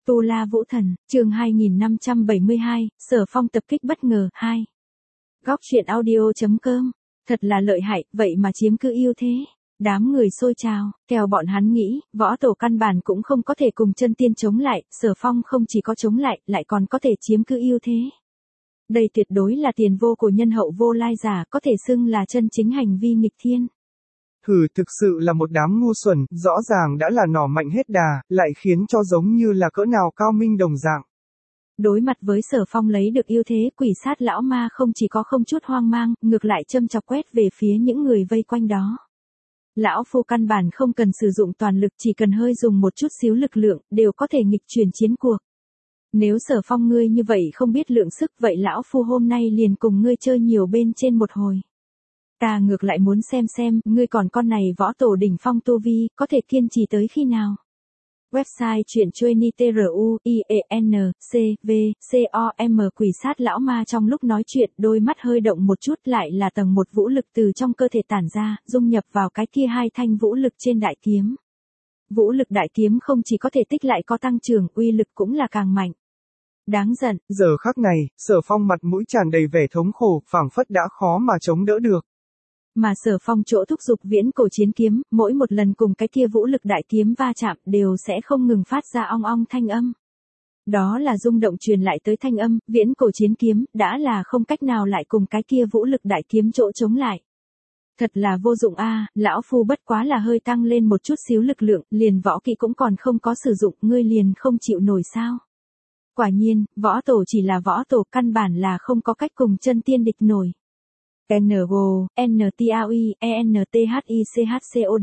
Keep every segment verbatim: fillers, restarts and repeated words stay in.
Tu La Vũ Thần, chương hai nghìn năm trăm bảy mươi hai, Sở Phong tập kích bất ngờ, hai. Góc truyện audio.com, thật là lợi hại, vậy mà chiếm cứ ưu thế. Đám người xôi trào, theo bọn hắn nghĩ, võ tổ căn bản cũng không có thể cùng chân tiên chống lại, Sở Phong không chỉ có chống lại, lại còn có thể chiếm cứ ưu thế. Đây tuyệt đối là tiền vô của nhân hậu vô lai giả, có thể xưng là chân chính hành vi nghịch thiên. Hừ, thực sự là một đám ngu xuẩn, rõ ràng đã là nỏ mạnh hết đà, lại khiến cho giống như là cỡ nào cao minh đồng dạng. Đối mặt với Sở Phong lấy được ưu thế, quỷ sát lão ma không chỉ có không chút hoang mang, ngược lại châm chọc quét về phía những người vây quanh đó. Lão phu căn bản không cần sử dụng toàn lực, chỉ cần hơi dùng một chút xíu lực lượng, đều có thể nghịch chuyển chiến cuộc. Nếu Sở Phong ngươi như vậy không biết lượng sức, vậy lão phu hôm nay liền cùng ngươi chơi nhiều bên trên một hồi. Ta ngược lại muốn xem xem, ngươi còn con này võ tổ đỉnh phong tu vi, có thể kiên trì tới khi nào. Website truyện Chueni tê rờ u i e n c v com quỷ sát lão ma trong lúc nói chuyện, đôi mắt hơi động một chút, lại là tầng một vũ lực từ trong cơ thể tản ra, dung nhập vào cái kia hai thanh vũ lực trên đại kiếm. Vũ lực đại kiếm không chỉ có thể tích lại có tăng trưởng, uy lực cũng là càng mạnh. Đáng giận. Giờ khắc này, Sở Phong mặt mũi tràn đầy vẻ thống khổ, phảng phất đã khó mà chống đỡ được. Mà Sở Phong chỗ thúc giục viễn cổ chiến kiếm, mỗi một lần cùng cái kia vũ lực đại kiếm va chạm đều sẽ không ngừng phát ra ong ong thanh âm. Đó là rung động truyền lại tới thanh âm, viễn cổ chiến kiếm đã là không cách nào lại cùng cái kia vũ lực đại kiếm chỗ chống lại. Thật là vô dụng a, lão phu bất quá là hơi tăng lên một chút xíu lực lượng, liền võ kỹ cũng còn không có sử dụng, ngươi liền không chịu nổi sao? Quả nhiên, võ tổ chỉ là võ tổ, căn bản là không có cách cùng chân tiên địch nổi. N G O, N T A U I, E N T H I C H C O D.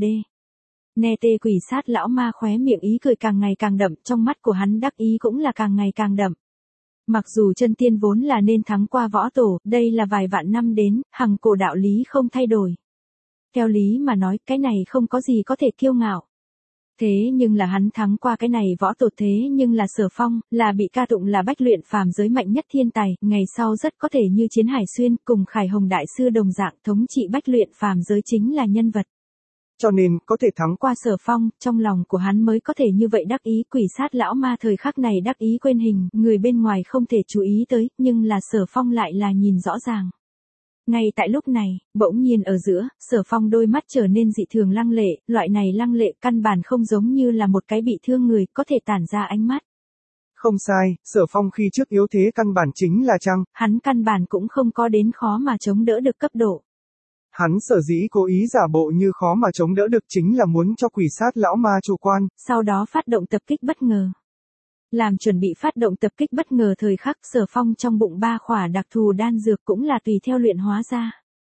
Nè tê quỷ sát lão ma khóe miệng ý cười càng ngày càng đậm, trong mắt của hắn đắc ý cũng là càng ngày càng đậm. Mặc dù chân tiên vốn là nên thắng qua võ tổ, đây là vài vạn năm đến, hằng cổ đạo lý không thay đổi. Theo lý mà nói, cái này không có gì có thể kiêu ngạo. Thế nhưng là hắn thắng qua cái này võ tổ, thế nhưng là Sở Phong, là bị ca tụng là bách luyện phàm giới mạnh nhất thiên tài, ngày sau rất có thể như Chiến Hải Xuyên cùng Khải Hồng Đại Sư đồng dạng thống trị bách luyện phàm giới chính là nhân vật. Cho nên, có thể thắng qua Sở Phong, trong lòng của hắn mới có thể như vậy đắc ý. Quỷ sát lão ma thời khắc này đắc ý quên hình, người bên ngoài không thể chú ý tới, nhưng là Sở Phong lại là nhìn rõ ràng. Ngay tại lúc này, bỗng nhiên ở giữa, Sở Phong đôi mắt trở nên dị thường lăng lệ, loại này lăng lệ căn bản không giống như là một cái bị thương người, có thể tản ra ánh mắt. Không sai, Sở Phong khi trước yếu thế căn bản chính là trăng. Hắn căn bản cũng không có đến khó mà chống đỡ được cấp độ. Hắn sở dĩ cố ý giả bộ như khó mà chống đỡ được chính là muốn cho quỷ sát lão ma chủ quan. Sau đó phát động tập kích bất ngờ. Làm chuẩn bị phát động tập kích bất ngờ thời khắc, Sở Phong trong bụng ba khỏa đặc thù đan dược cũng là tùy theo luyện hóa ra.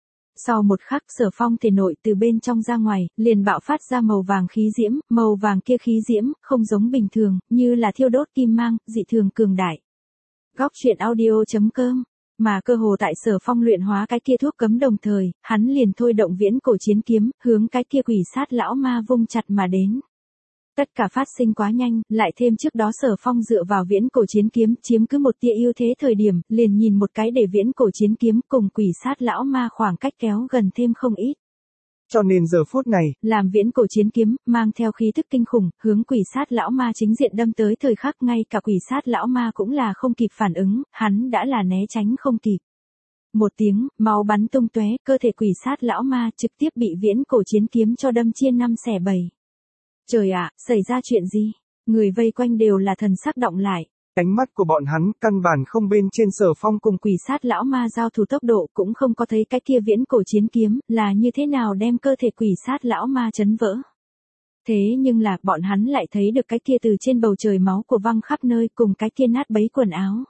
Sau một khắc, Sở Phong thể nội từ bên trong ra ngoài, liền bạo phát ra màu vàng khí diễm, màu vàng kia khí diễm, không giống bình thường, như là thiêu đốt kim mang, dị thường cường đại. Góc truyện audio.com. Mà cơ hồ tại Sở Phong luyện hóa cái kia thuốc cấm đồng thời, hắn liền thôi động viễn cổ chiến kiếm, hướng cái kia quỷ sát lão ma vung chặt mà đến. Tất cả phát sinh quá nhanh, lại thêm trước đó Sở Phong dựa vào viễn cổ chiến kiếm chiếm cứ một tia ưu thế thời điểm, liền nhìn một cái để viễn cổ chiến kiếm cùng quỷ sát lão ma khoảng cách kéo gần thêm không ít. Cho nên giờ phút này, làm viễn cổ chiến kiếm, mang theo khí thức kinh khủng, hướng quỷ sát lão ma chính diện đâm tới thời khắc, ngay cả quỷ sát lão ma cũng là không kịp phản ứng, hắn đã là né tránh không kịp. Một tiếng, máu bắn tung tóe, cơ thể quỷ sát lão ma trực tiếp bị viễn cổ chiến kiếm cho đâm chia năm xẻ bảy. Trời ạ, xảy ra chuyện gì? Người vây quanh đều là thần sắc động lại. Ánh mắt của bọn hắn căn bản không bên trên Sở Phong cùng quỷ sát lão ma giao thủ tốc độ, cũng không có thấy cái kia viễn cổ chiến kiếm là như thế nào đem cơ thể quỷ sát lão ma chấn vỡ. Thế nhưng là bọn hắn lại thấy được cái kia từ trên bầu trời máu của văng khắp nơi cùng cái kia nát bấy quần áo.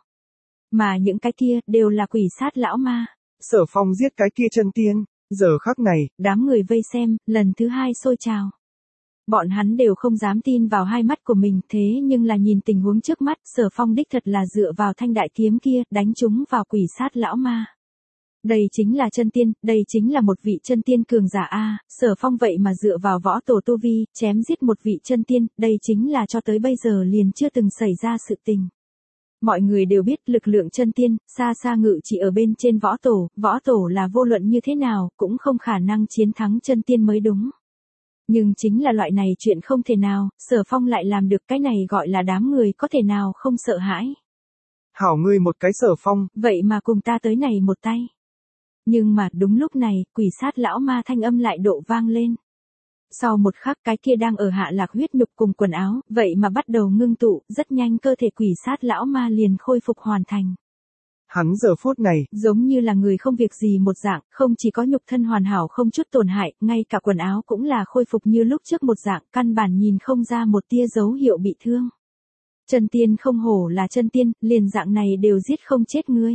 Mà những cái kia đều là quỷ sát lão ma. Sở Phong giết cái kia chân tiên. Giờ khắc này, đám người vây xem, lần thứ hai sôi trào. Bọn hắn đều không dám tin vào hai mắt của mình, thế nhưng là nhìn tình huống trước mắt, Sở Phong đích thật là dựa vào thanh đại kiếm kia, đánh trúng vào quỷ sát lão ma. Đây chính là chân tiên, đây chính là một vị chân tiên cường giả a, Sở Phong vậy mà dựa vào võ tổ tu vi, chém giết một vị chân tiên, đây chính là cho tới bây giờ liền chưa từng xảy ra sự tình. Mọi người đều biết lực lượng chân tiên, xa xa ngự chỉ ở bên trên võ tổ, võ tổ là vô luận như thế nào, cũng không khả năng chiến thắng chân tiên mới đúng. Nhưng chính là loại này chuyện không thể nào, Sở Phong lại làm được, cái này gọi là đám người có thể nào không sợ hãi. Hảo ngươi một cái Sở Phong, vậy mà cùng ta tới này một tay. Nhưng mà đúng lúc này, quỷ sát lão ma thanh âm lại độ vang lên. Sau một khắc cái kia đang ở hạ lạc huyết nhục cùng quần áo, vậy mà bắt đầu ngưng tụ, rất nhanh cơ thể quỷ sát lão ma liền khôi phục hoàn thành. Hắn giờ phút này, giống như là người không việc gì một dạng, không chỉ có nhục thân hoàn hảo không chút tổn hại, ngay cả quần áo cũng là khôi phục như lúc trước một dạng, căn bản nhìn không ra một tia dấu hiệu bị thương. Chân tiên không hổ là chân tiên, liền dạng này đều giết không chết ngươi.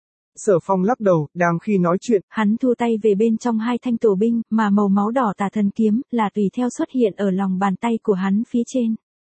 Sở Phong lắc đầu, đang khi nói chuyện, hắn thu tay về bên trong hai thanh tổ binh, mà màu máu đỏ tà thần kiếm, là tùy theo xuất hiện ở lòng bàn tay của hắn phía trên.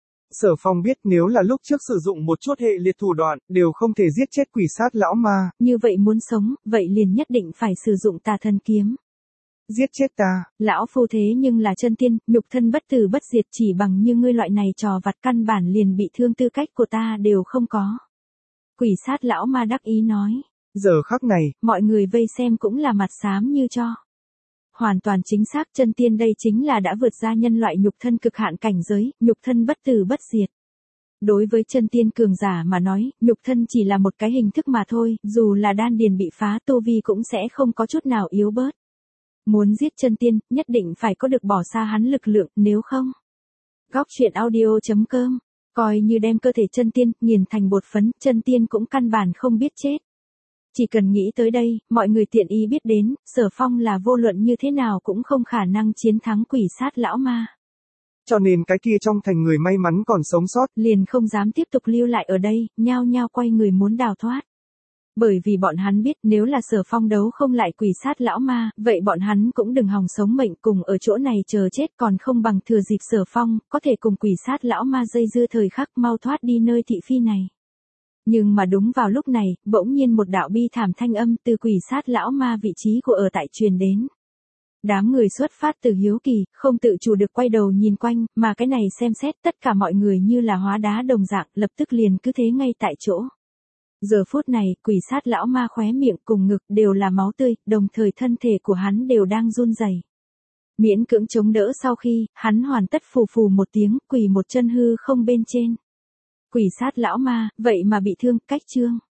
Sở Phong biết nếu là lúc trước sử dụng một chút hệ liệt thủ đoạn, đều không thể giết chết quỷ sát lão ma. Như vậy muốn sống, vậy liền nhất định phải sử dụng tà thần kiếm. Giết chết ta. Lão phu thế nhưng là chân tiên, nhục thân bất tử bất diệt, chỉ bằng như ngươi loại này trò vặt căn bản liền bị thương, tư cách của ta đều không có. Quỷ sát lão ma đắc ý nói. Giờ khắc này, mọi người vây xem cũng là mặt xám như cho. Hoàn toàn chính xác, chân tiên đây chính là đã vượt ra nhân loại nhục thân cực hạn cảnh giới, nhục thân bất tử bất diệt. Đối với chân tiên cường giả mà nói, nhục thân chỉ là một cái hình thức mà thôi, dù là đan điền bị phá, tu vi cũng sẽ không có chút nào yếu bớt. Muốn giết chân tiên, nhất định phải có được bỏ xa hắn lực lượng, nếu không. Góc truyện audio chấm com, coi như đem cơ thể chân tiên nghiền thành bột phấn, chân tiên cũng căn bản không biết chết. Chỉ cần nghĩ tới đây, mọi người tiện ý biết đến, Sở Phong là vô luận như thế nào cũng không khả năng chiến thắng quỷ sát lão ma. Cho nên cái kia trong thành người may mắn còn sống sót, liền không dám tiếp tục lưu lại ở đây, nhao nhao quay người muốn đào thoát. Bởi vì bọn hắn biết nếu là Sở Phong đấu không lại quỷ sát lão ma, vậy bọn hắn cũng đừng hòng sống mệnh, cùng ở chỗ này chờ chết, còn không bằng thừa dịp Sở Phong có thể cùng quỷ sát lão ma dây dưa thời khắc mau thoát đi nơi thị phi này. Nhưng mà đúng vào lúc này, bỗng nhiên một đạo bi thảm thanh âm từ quỷ sát lão ma vị trí của ở tại truyền đến. Đám người xuất phát từ hiếu kỳ, không tự chủ được quay đầu nhìn quanh, mà cái này xem xét tất cả mọi người như là hóa đá đồng dạng, lập tức liền cứ thế ngay tại chỗ. Giờ phút này, quỷ sát lão ma khóe miệng cùng ngực đều là máu tươi, đồng thời thân thể của hắn đều đang run rẩy. Miễn cưỡng chống đỡ sau khi, hắn hoàn tất phù phù một tiếng, quỳ một chân hư không bên trên. Quỷ sát lão ma, vậy mà bị thương, cách trương.